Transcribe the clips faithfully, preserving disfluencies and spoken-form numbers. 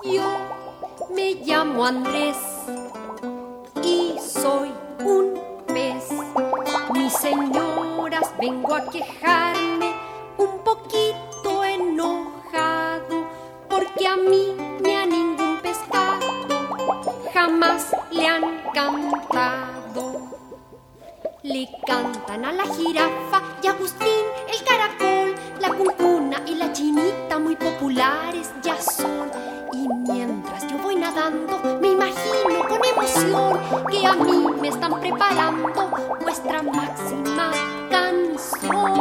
Yo me llamo Andrés y soy un pez. Mis señoras, vengo a quejarme un poquito enojado, porque a mí ni a ningún pescado jamás le han cantado. Le cantan a la jirafa y a Agustín el caracol, la cuncuna y la chinita muy populares ya son. Y mientras yo voy nadando me imagino con emoción que a mí me están preparando vuestra máxima canción.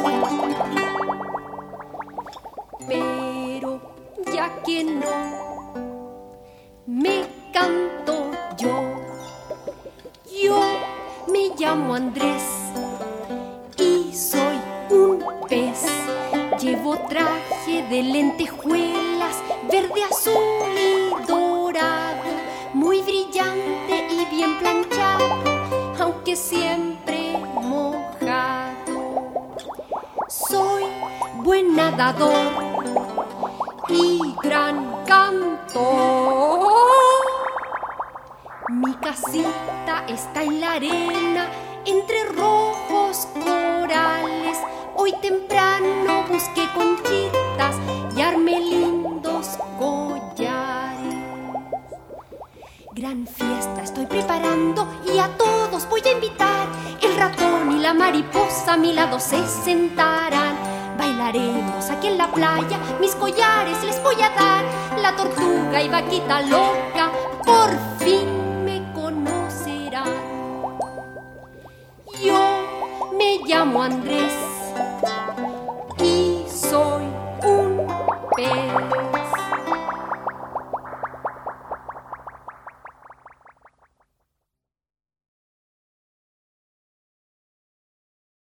Pero ya que no me canto yo, yo me llamo Andrés y soy un pez. Llevo traje de lentejuelas, verde, azul y dorado, muy brillante y bien planchado, aunque siempre mojado. Soy buen nadador y gran cantor. Mi casita está en la arena, entre rojos corales. Hoy temprano busqué conchitas y armé lindos collares. Gran fiesta estoy preparando y a todos voy a invitar. El ratón y la mariposa a mi lado se sentarán. Bailaremos aquí en la playa, mis collares les voy a dar. La tortuga y vaquita loca por fin me conocerán. Yo me llamo Andrés